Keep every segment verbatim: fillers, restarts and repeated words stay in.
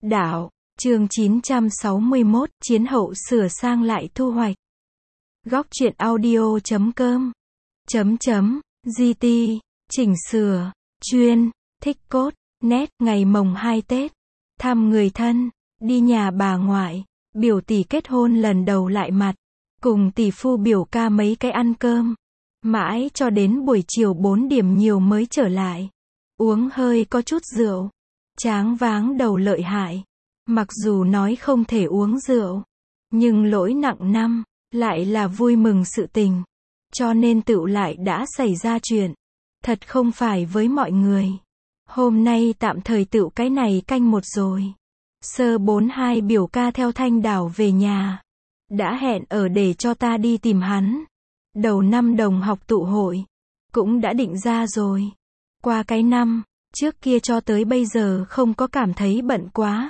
Đạo, chương chín trăm sáu mươi mốt, chiến hậu sửa sang lại thu hoạch. Góc truyện audio chấm com chấm chấm giê tê, chỉnh sửa, chuyên, thích cốt, nét, ngày mồng hai Tết, thăm người thân, đi nhà bà ngoại, biểu tỷ kết hôn lần đầu lại mặt, cùng tỷ phu biểu ca mấy cái ăn cơm, mãi cho đến buổi chiều bốn điểm nhiều mới trở lại, uống hơi có chút rượu, tráng váng đầu lợi hại. Mặc dù nói không thể uống rượu, nhưng lỗi nặng năm, lại là vui mừng sự tình. Cho nên tựu lại đã xảy ra chuyện. Thật không phải với mọi người. Hôm nay tạm thời tựu cái này canh một rồi. Sơ bốn hai biểu ca theo Thanh Đảo về nhà. Đã hẹn ở để cho ta đi tìm hắn. Đầu năm đồng học tụ hội. Cũng đã định ra rồi. Qua cái năm, trước kia cho tới bây giờ không có cảm thấy bận quá.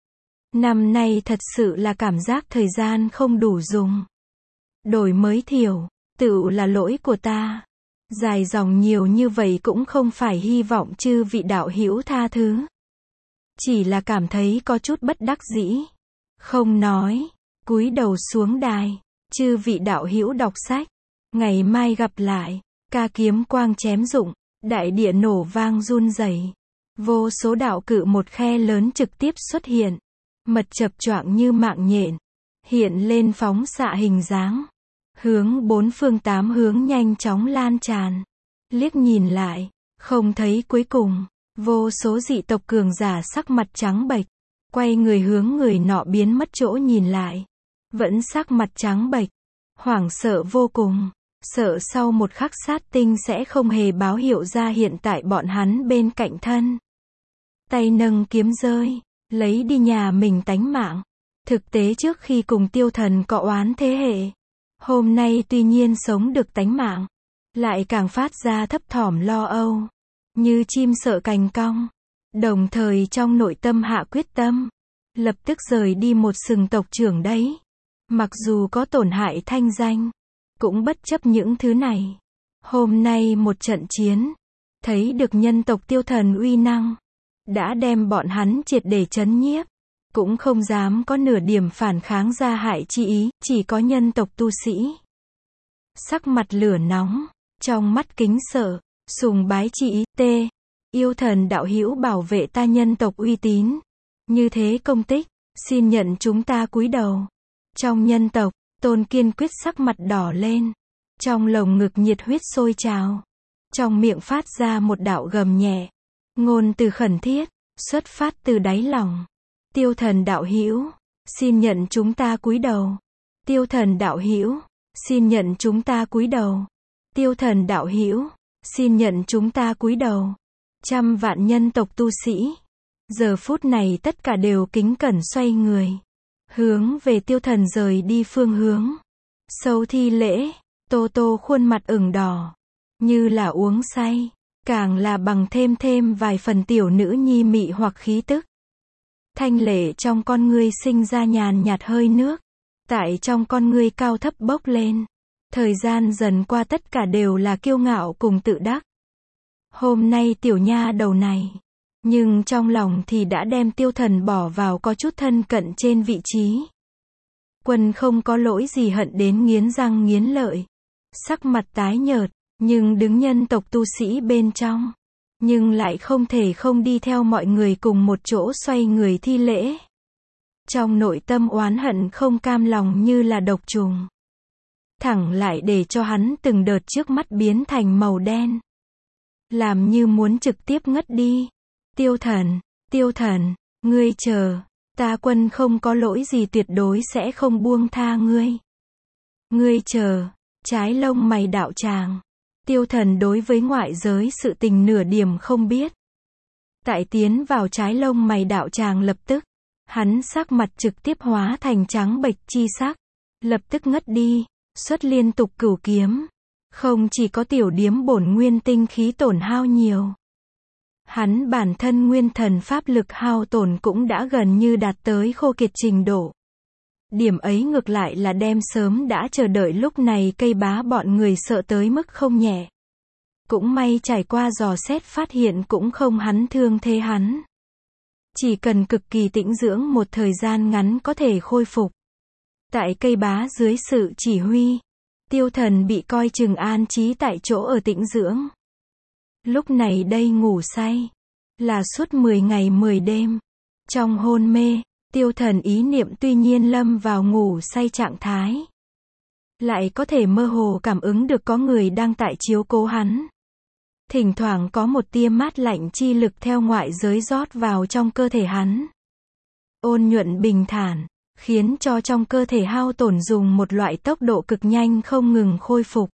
Năm nay thật sự là cảm giác thời gian không đủ dùng. Đổi mới thiểu, tựu là lỗi của ta. Dài dòng nhiều như vậy cũng không phải hy vọng chư vị đạo hữu tha thứ. Chỉ là cảm thấy có chút bất đắc dĩ. Không nói, cúi đầu xuống đài, chư vị đạo hữu đọc sách. Ngày mai gặp lại, ca kiếm quang chém rụng, đại địa nổ vang run rẩy. Vô số đạo cự một khe lớn trực tiếp xuất hiện. Mật chập choạng như mạng nhện, hiện lên phóng xạ hình dáng, hướng bốn phương tám hướng nhanh chóng lan tràn. Liếc nhìn lại, không thấy cuối cùng, vô số dị tộc cường giả sắc mặt trắng bệch, quay người hướng người nọ biến mất chỗ nhìn lại, vẫn sắc mặt trắng bệch, hoảng sợ vô cùng, sợ sau một khắc sát tinh sẽ không hề báo hiệu ra hiện tại bọn hắn bên cạnh thân. Tay nâng kiếm rơi, lấy đi nhà mình tánh mạng. Thực tế trước khi cùng tiêu thần có oán thế hệ, hôm nay tuy nhiên sống được tánh mạng, lại càng phát ra thấp thỏm lo âu, như chim sợ cành cong. Đồng thời trong nội tâm hạ quyết tâm, lập tức rời đi một sừng tộc trưởng đấy. Mặc dù có tổn hại thanh danh, cũng bất chấp những thứ này. Hôm nay một trận chiến, thấy được nhân tộc tiêu thần uy năng, đã đem bọn hắn triệt để chấn nhiếp, cũng không dám có nửa điểm phản kháng ra hại chi ý, chỉ có nhân tộc tu sĩ. Sắc mặt lửa nóng, trong mắt kính sợ, sùng bái chi ý, t, yêu thần đạo hữu bảo vệ ta nhân tộc uy tín. Như thế công tích, xin nhận chúng ta cúi đầu. Trong nhân tộc, Tôn Kiên Quyết sắc mặt đỏ lên, trong lồng ngực nhiệt huyết sôi trào, trong miệng phát ra một đạo gầm nhẹ. Ngôn từ khẩn thiết, xuất phát từ đáy lòng. Tiêu thần đạo hữu, xin nhận chúng ta cúi đầu. Tiêu thần đạo hữu, xin nhận chúng ta cúi đầu. Tiêu thần đạo hữu, xin nhận chúng ta cúi đầu. Trăm vạn nhân tộc tu sĩ, giờ phút này tất cả đều kính cẩn xoay người, hướng về tiêu thần rời đi phương hướng. Sâu thi lễ, Tô Tô khuôn mặt ửng đỏ, như là uống say. Càng là bằng thêm thêm vài phần tiểu nữ nhi mị hoặc khí tức. Thanh lệ trong con ngươi sinh ra nhàn nhạt hơi nước. Tại trong con ngươi cao thấp bốc lên. Thời gian dần qua tất cả đều là kiêu ngạo cùng tự đắc. Hôm nay tiểu nha đầu này. Nhưng trong lòng thì đã đem tiêu thần bỏ vào có chút thân cận trên vị trí. Quân không có lỗi gì hận đến nghiến răng nghiến lợi. Sắc mặt tái nhợt. Nhưng đứng nhân tộc tu sĩ bên trong, nhưng lại không thể không đi theo mọi người cùng một chỗ xoay người thi lễ. Trong nội tâm oán hận không cam lòng như là độc trùng. Thẳng lại để cho hắn từng đợt trước mắt biến thành màu đen. Làm như muốn trực tiếp ngất đi. Tiêu thần, tiêu thần, ngươi chờ, ta quân không có lỗi gì tuyệt đối sẽ không buông tha ngươi. Ngươi chờ, trái lông mày đạo tràng. Tiêu thần đối với ngoại giới sự tình nửa điểm không biết. Tại tiến vào trái lông mày đạo tràng lập tức, hắn sắc mặt trực tiếp hóa thành trắng bệch chi sắc, lập tức ngất đi, xuất liên tục cửu kiếm. Không chỉ có tiểu điếm bổn nguyên tinh khí tổn hao nhiều. Hắn bản thân nguyên thần pháp lực hao tổn cũng đã gần như đạt tới khô kiệt trình độ. Điểm ấy ngược lại là đem sớm đã chờ đợi lúc này cây bá bọn người sợ tới mức không nhẹ. Cũng may trải qua dò xét phát hiện cũng không hắn thương thế hắn. Chỉ cần cực kỳ tĩnh dưỡng một thời gian ngắn có thể khôi phục. Tại cây bá dưới sự chỉ huy, Tiêu Thần bị coi chừng an trí tại chỗ ở tĩnh dưỡng. Lúc này đây ngủ say, là suốt mười ngày mười đêm. Trong hôn mê, Tiêu Thần ý niệm tuy nhiên lâm vào ngủ say trạng thái. Lại có thể mơ hồ cảm ứng được có người đang tại chiếu cố hắn. Thỉnh thoảng có một tia mát lạnh chi lực theo ngoại giới rót vào trong cơ thể hắn. Ôn nhuận bình thản, khiến cho trong cơ thể hao tổn dùng một loại tốc độ cực nhanh không ngừng khôi phục.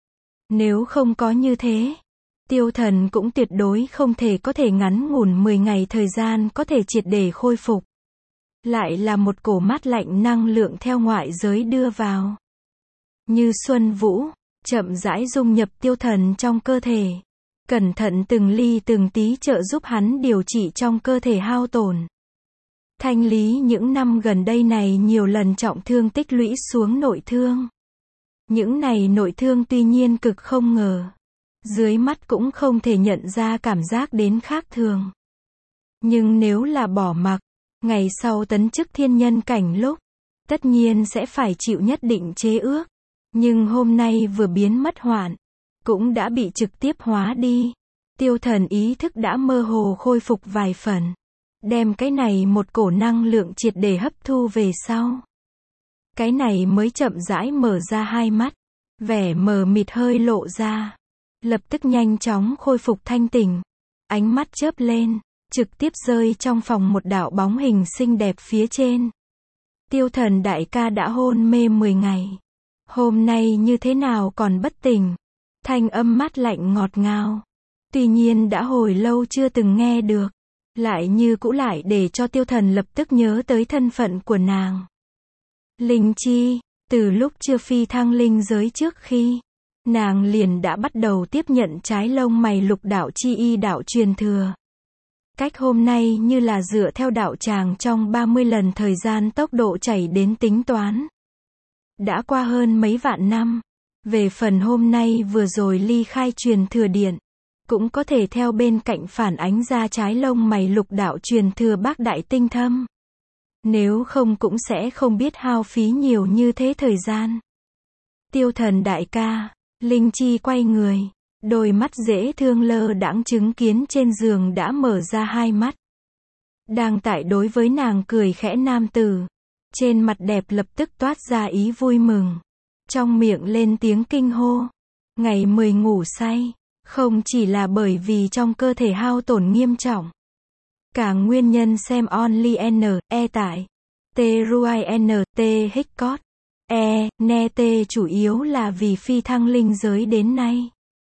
Nếu không có như thế, Tiêu Thần cũng tuyệt đối không thể có thể ngắn ngủn mười ngày thời gian có thể triệt để khôi phục. Lại là một cổ mát lạnh năng lượng theo ngoại giới đưa vào. Như xuân vũ, chậm rãi dung nhập Tiêu Thần trong cơ thể. Cẩn thận từng ly từng tí trợ giúp hắn điều trị trong cơ thể hao tổn. Thanh lý những năm gần đây này nhiều lần trọng thương tích lũy xuống nội thương. Những này nội thương tuy nhiên cực không ngờ. Dưới mắt cũng không thể nhận ra cảm giác đến khác thường. Nhưng nếu là bỏ mặc, ngày sau tấn chức thiên nhân cảnh lúc, tất nhiên sẽ phải chịu nhất định chế ước. Nhưng hôm nay vừa biến mất hoạn, cũng đã bị trực tiếp hóa đi. Tiêu Thần ý thức đã mơ hồ khôi phục vài phần. Đem cái này một cổ năng lượng triệt để hấp thu về sau. Cái này mới chậm rãi mở ra hai mắt. Vẻ mờ mịt hơi lộ ra. Lập tức nhanh chóng khôi phục thanh tỉnh. Ánh mắt chớp lên, trực tiếp rơi trong phòng một đạo bóng hình xinh đẹp phía trên. Tiêu Thần đại ca đã hôn mê mười ngày. Hôm nay như thế nào còn bất tỉnh? Thanh âm mát lạnh ngọt ngào. Tuy nhiên đã hồi lâu chưa từng nghe được. Lại như cũ lại để cho Tiêu Thần lập tức nhớ tới thân phận của nàng. Linh Chi, từ lúc chưa phi thăng linh giới trước khi, nàng liền đã bắt đầu tiếp nhận trái lông mày lục đạo chi y đạo truyền thừa. Cách hôm nay như là dựa theo đạo tràng trong ba mươi lần thời gian tốc độ chảy đến tính toán. Đã qua hơn mấy vạn năm. Về phần hôm nay vừa rồi ly khai truyền thừa điện, cũng có thể theo bên cạnh phản ánh ra trái lông mày lục đạo truyền thừa bác đại tinh thâm. Nếu không cũng sẽ không biết hao phí nhiều như thế thời gian. Tiêu Thần đại ca, Linh Chi quay người, đôi mắt dễ thương lơ đãng chứng kiến trên giường đã mở ra hai mắt. Đang tại đối với nàng cười khẽ nam tử, trên mặt đẹp lập tức toát ra ý vui mừng. Trong miệng lên tiếng kinh hô. Ngày mười ngủ say, không chỉ là bởi vì trong cơ thể hao tổn nghiêm trọng. Cả nguyên nhân xem only n, e tại. T ruai n, t hicot. E, ne t chủ yếu là vì phi thăng linh giới đến nay.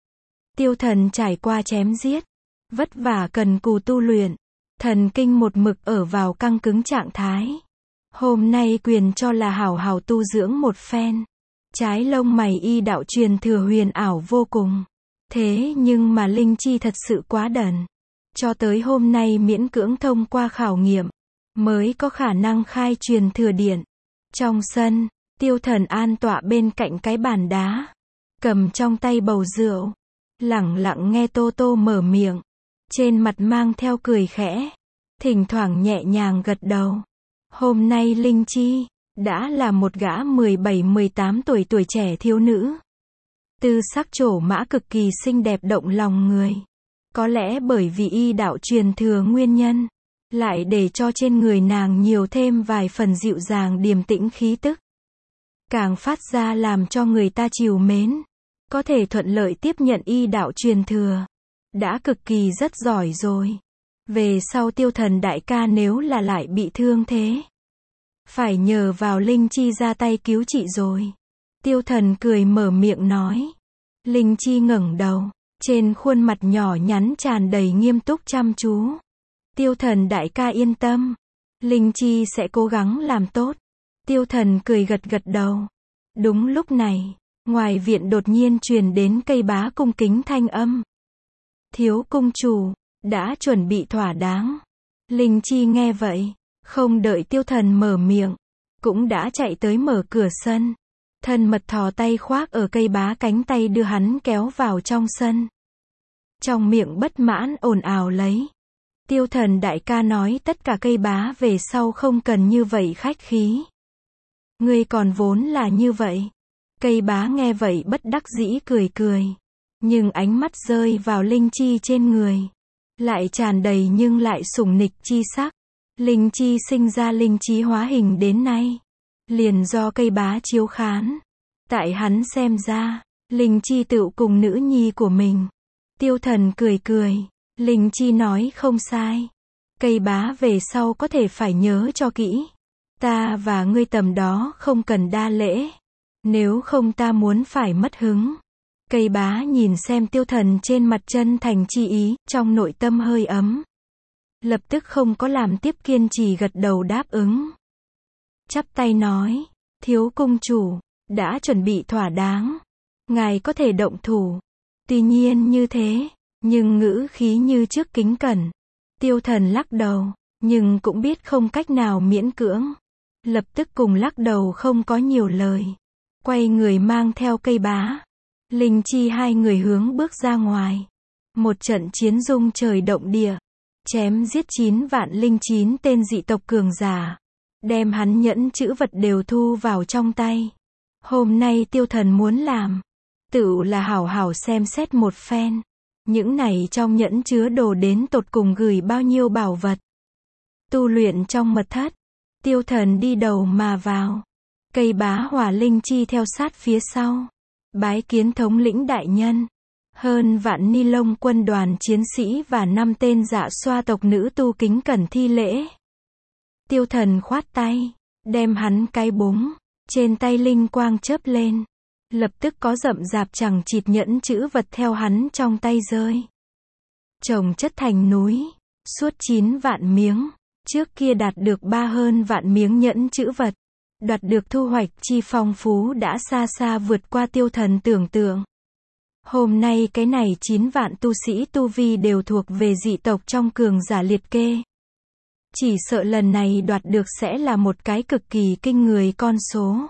Tiêu Thần trải qua chém giết. Vất vả cần cù tu luyện. Thần kinh một mực ở vào căng cứng trạng thái. Hôm nay quyền cho là hảo hảo tu dưỡng một phen. Trái lông mày y đạo truyền thừa huyền ảo vô cùng. Thế nhưng mà Linh Chi thật sự quá đần. Cho tới hôm nay miễn cưỡng thông qua khảo nghiệm, mới có khả năng khai truyền thừa điện. Trong sân, Tiêu Thần an tọa bên cạnh cái bàn đá. Cầm trong tay bầu rượu. Lẳng lặng nghe Tô Tô mở miệng. Trên mặt mang theo cười khẽ. Thỉnh thoảng nhẹ nhàng gật đầu. Hôm nay Linh Chi đã là một gã mười bảy mười tám tuổi tuổi trẻ thiếu nữ. Tư sắc trổ mã cực kỳ xinh đẹp động lòng người. Có lẽ bởi vì y đạo truyền thừa nguyên nhân, lại để cho trên người nàng nhiều thêm vài phần dịu dàng điềm tĩnh khí tức. Càng phát ra làm cho người ta trìu mến. Có thể thuận lợi tiếp nhận y đạo truyền thừa. Đã cực kỳ rất giỏi rồi. Về sau Tiêu Thần đại ca nếu là lại bị thương thế, phải nhờ vào Linh Chi ra tay cứu trị rồi. Tiêu Thần cười mở miệng nói. Linh Chi ngẩng đầu. Trên khuôn mặt nhỏ nhắn tràn đầy nghiêm túc chăm chú. Tiêu Thần đại ca yên tâm. Linh Chi sẽ cố gắng làm tốt. Tiêu Thần cười gật gật đầu. Đúng lúc này, ngoài viện đột nhiên truyền đến cây bá cung kính thanh âm. Thiếu cung chủ, đã chuẩn bị thỏa đáng. Linh Chi nghe vậy, không đợi Tiêu Thần mở miệng, cũng đã chạy tới mở cửa sân. Thân mật thò tay khoác ở cây bá cánh tay đưa hắn kéo vào trong sân. Trong miệng bất mãn ồn ào lấy. Tiêu Thần đại ca nói tất cả cây bá về sau không cần như vậy khách khí. Ngươi còn vốn là như vậy. Cây bá nghe vậy bất đắc dĩ cười cười. Nhưng ánh mắt rơi vào Linh Chi trên người. Lại tràn đầy nhưng lại sủng nịch chi sắc. Linh Chi sinh ra linh trí hóa hình đến nay. Liền do cây bá chiếu khán. Tại hắn xem ra, Linh Chi tựu cùng nữ nhi của mình. Tiêu Thần cười cười. Linh Chi nói không sai. Cây bá về sau có thể phải nhớ cho kỹ. Ta và ngươi tầm đó không cần đa lễ. Nếu không ta muốn phải mất hứng. Cây bá nhìn xem Tiêu Thần trên mặt chân thành chi ý, trong nội tâm hơi ấm. Lập tức không có làm tiếp, kiên trì gật đầu đáp ứng. Chắp tay nói, thiếu cung chủ, đã chuẩn bị thỏa đáng. Ngài có thể động thủ. Tuy nhiên như thế, nhưng ngữ khí như trước kính cẩn. Tiêu Thần lắc đầu, nhưng cũng biết không cách nào miễn cưỡng. Lập tức cùng lắc đầu không có nhiều lời. Quay người mang theo cây bá. Linh Chi hai người hướng bước ra ngoài. Một trận chiến rung trời động địa. Chém giết chín vạn linh chín tên dị tộc cường giả. Đem hắn nhẫn chữ vật đều thu vào trong tay. Hôm nay Tiêu Thần muốn làm. Tự là hảo hảo xem xét một phen. Những này trong nhẫn chứa đồ đến tột cùng gửi bao nhiêu bảo vật. Tu luyện trong mật thất. Tiêu Thần đi đầu mà vào. Cây bá hỏa Linh Chi theo sát phía sau. Bái kiến thống lĩnh đại nhân. Hơn vạn ni lông quân đoàn chiến sĩ và năm tên dạ xoa tộc nữ tu kính cẩn thi lễ. Tiêu Thần khoát tay. Đem hắn cái búng. Trên tay linh quang chớp lên. Lập tức có rậm rạp chẳng chịt nhẫn chữ vật theo hắn trong tay rơi. Chồng chất thành núi. Suốt chín vạn miếng. Trước kia đạt được ba hơn vạn miếng nhẫn chữ vật. Đoạt được thu hoạch chi phong phú đã xa xa vượt qua Tiêu Thần tưởng tượng. Hôm nay cái này chín vạn tu sĩ tu vi đều thuộc về dị tộc trong cường giả liệt kê. Chỉ sợ lần này đoạt được sẽ là một cái cực kỳ kinh người con số.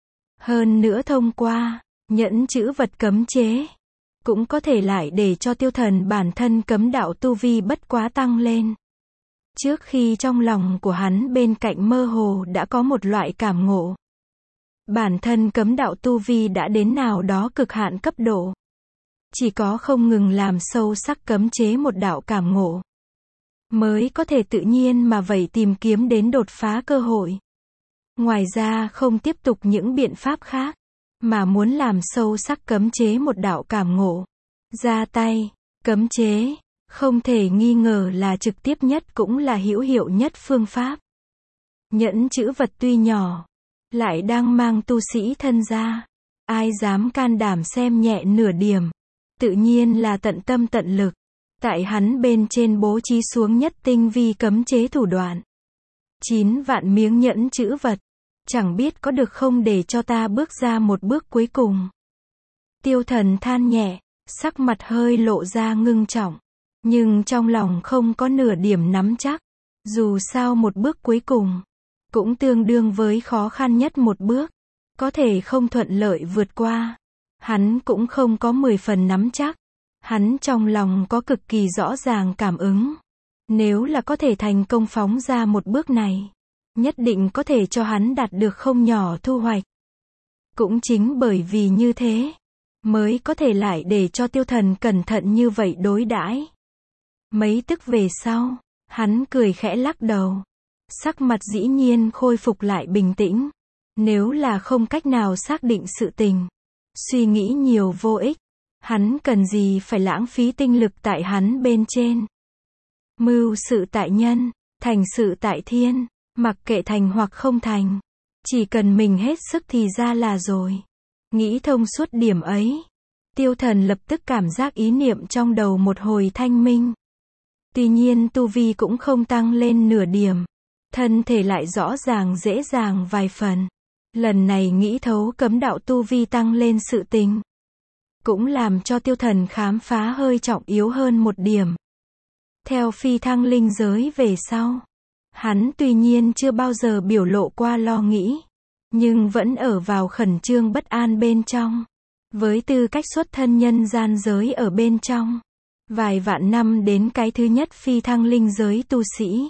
Hơn nữa thông qua nhẫn chữ vật cấm chế, cũng có thể lại để cho Tiêu Thần bản thân cấm đạo tu vi bất quá tăng lên. Trước khi trong lòng của hắn bên cạnh mơ hồ đã có một loại cảm ngộ. Bản thân cấm đạo tu vi đã đến nào đó cực hạn cấp độ. Chỉ có không ngừng làm sâu sắc cấm chế một đạo cảm ngộ, mới có thể tự nhiên mà vậy tìm kiếm đến đột phá cơ hội. Ngoài ra không tiếp tục những biện pháp khác, mà muốn làm sâu sắc cấm chế một đạo cảm ngộ. Ra tay, cấm chế, không thể nghi ngờ là trực tiếp nhất cũng là hữu hiệu nhất phương pháp. Nhẫn chữ vật tuy nhỏ, lại đang mang tu sĩ thân ra. Ai dám can đảm xem nhẹ nửa điểm. Tự nhiên là tận tâm tận lực. Tại hắn bên trên bố trí xuống nhất tinh vi cấm chế thủ đoạn. Chín vạn miếng nhẫn chữ vật. Chẳng biết có được không để cho ta bước ra một bước cuối cùng. Tiêu Thần than nhẹ, sắc mặt hơi lộ ra ngưng trọng. Nhưng trong lòng không có nửa điểm nắm chắc. Dù sao một bước cuối cùng, cũng tương đương với khó khăn nhất một bước. Có thể không thuận lợi vượt qua. Hắn cũng không có mười phần nắm chắc. Hắn trong lòng có cực kỳ rõ ràng cảm ứng. Nếu là có thể thành công phóng ra một bước này, nhất định có thể cho hắn đạt được không nhỏ thu hoạch. Cũng chính bởi vì như thế, mới có thể lại để cho Tiêu Thần cẩn thận như vậy đối đãi. Mấy tức về sau, hắn cười khẽ lắc đầu. Sắc mặt dĩ nhiên khôi phục lại bình tĩnh. Nếu là không cách nào xác định sự tình, suy nghĩ nhiều vô ích. Hắn cần gì phải lãng phí tinh lực tại hắn bên trên. Mưu sự tại nhân, thành sự tại thiên. Mặc kệ thành hoặc không thành, chỉ cần mình hết sức thì ra là rồi. Nghĩ thông suốt điểm ấy, Tiêu Thần lập tức cảm giác ý niệm trong đầu một hồi thanh minh. Tuy nhiên tu vi cũng không tăng lên nửa điểm. Thân thể lại rõ ràng dễ dàng vài phần. Lần này nghĩ thấu cấm đạo tu vi tăng lên sự tình, cũng làm cho Tiêu Thần khám phá hơi trọng yếu hơn một điểm. Theo phi thăng linh giới về sau, hắn tuy nhiên chưa bao giờ biểu lộ qua lo nghĩ, nhưng vẫn ở vào khẩn trương bất an bên trong. Với tư cách xuất thân nhân gian giới ở bên trong, Vài vạn năm đến cái thứ nhất phi thăng linh giới tu sĩ.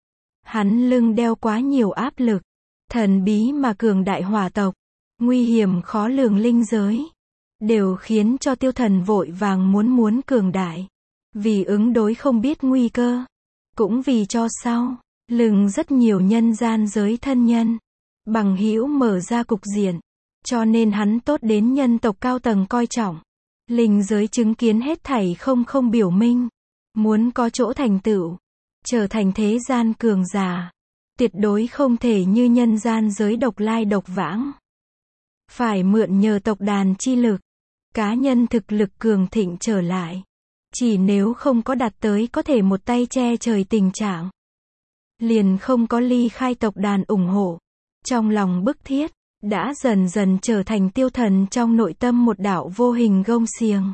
Hắn lưng đeo quá nhiều áp lực, thần bí mà cường đại hỏa tộc, nguy hiểm khó lường linh giới, đều khiến cho Tiêu Thần vội vàng muốn muốn cường đại. Vì ứng đối không biết nguy cơ, cũng vì cho sau lưng rất nhiều nhân gian giới thân nhân, bằng hữu mở ra cục diện, cho nên hắn tốt đến nhân tộc cao tầng coi trọng. Linh giới chứng kiến hết thảy không không biểu minh, muốn có chỗ thành tựu, trở thành thế gian cường giả, tuyệt đối không thể như nhân gian giới độc lai độc vãng. Phải mượn nhờ tộc đàn chi lực, cá nhân thực lực cường thịnh trở lại. Chỉ nếu không có đạt tới có thể một tay che trời tình trạng, liền không có ly khai tộc đàn ủng hộ. Trong lòng bức thiết, đã dần dần trở thành Tiêu Thần trong nội tâm một đạo vô hình gông xiềng.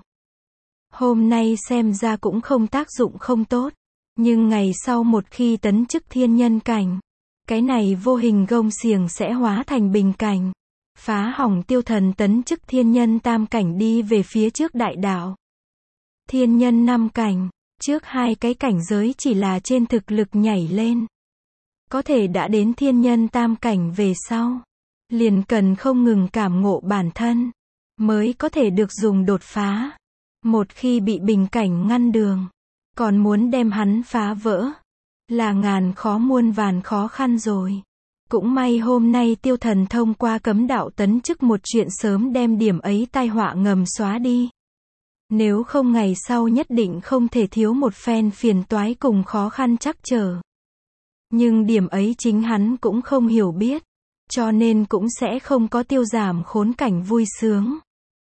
Hôm nay xem ra cũng không tác dụng không tốt, nhưng ngày sau một khi tấn chức thiên nhân cảnh, cái này vô hình gông xiềng sẽ hóa thành bình cảnh, phá hỏng Tiêu Thần tấn chức thiên nhân tam cảnh đi về phía trước đại đạo. Thiên nhân năm cảnh, trước hai cái cảnh giới chỉ là trên thực lực nhảy lên. Có thể đã đến thiên nhân tam cảnh về sau, liền cần không ngừng cảm ngộ bản thân, mới có thể được dùng đột phá. Một khi bị bình cảnh ngăn đường, còn muốn đem hắn phá vỡ, là ngàn khó muôn vàn khó khăn rồi. Cũng may hôm nay Tiêu Thần thông qua cấm đạo tấn chức một chuyện sớm đem điểm ấy tai họa ngầm xóa đi. Nếu không ngày sau nhất định không thể thiếu một phen phiền toái cùng khó khăn trắc trở. Nhưng điểm ấy chính hắn cũng không hiểu biết, cho nên cũng sẽ không có tiêu giảm khốn cảnh vui sướng.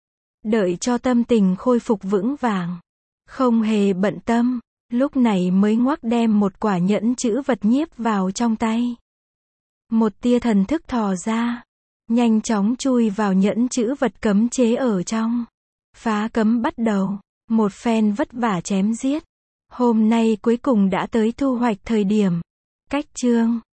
Đợi cho tâm tình khôi phục vững vàng, không hề bận tâm, lúc này mới ngoắc đem một quả nhẫn chữ vật nhiếp vào trong tay. Một tia thần thức thò ra, nhanh chóng chui vào nhẫn chữ vật cấm chế ở trong. Phá cấm bắt đầu, một phen vất vả chém giết. Hôm nay cuối cùng đã tới thu hoạch thời điểm. Cách chương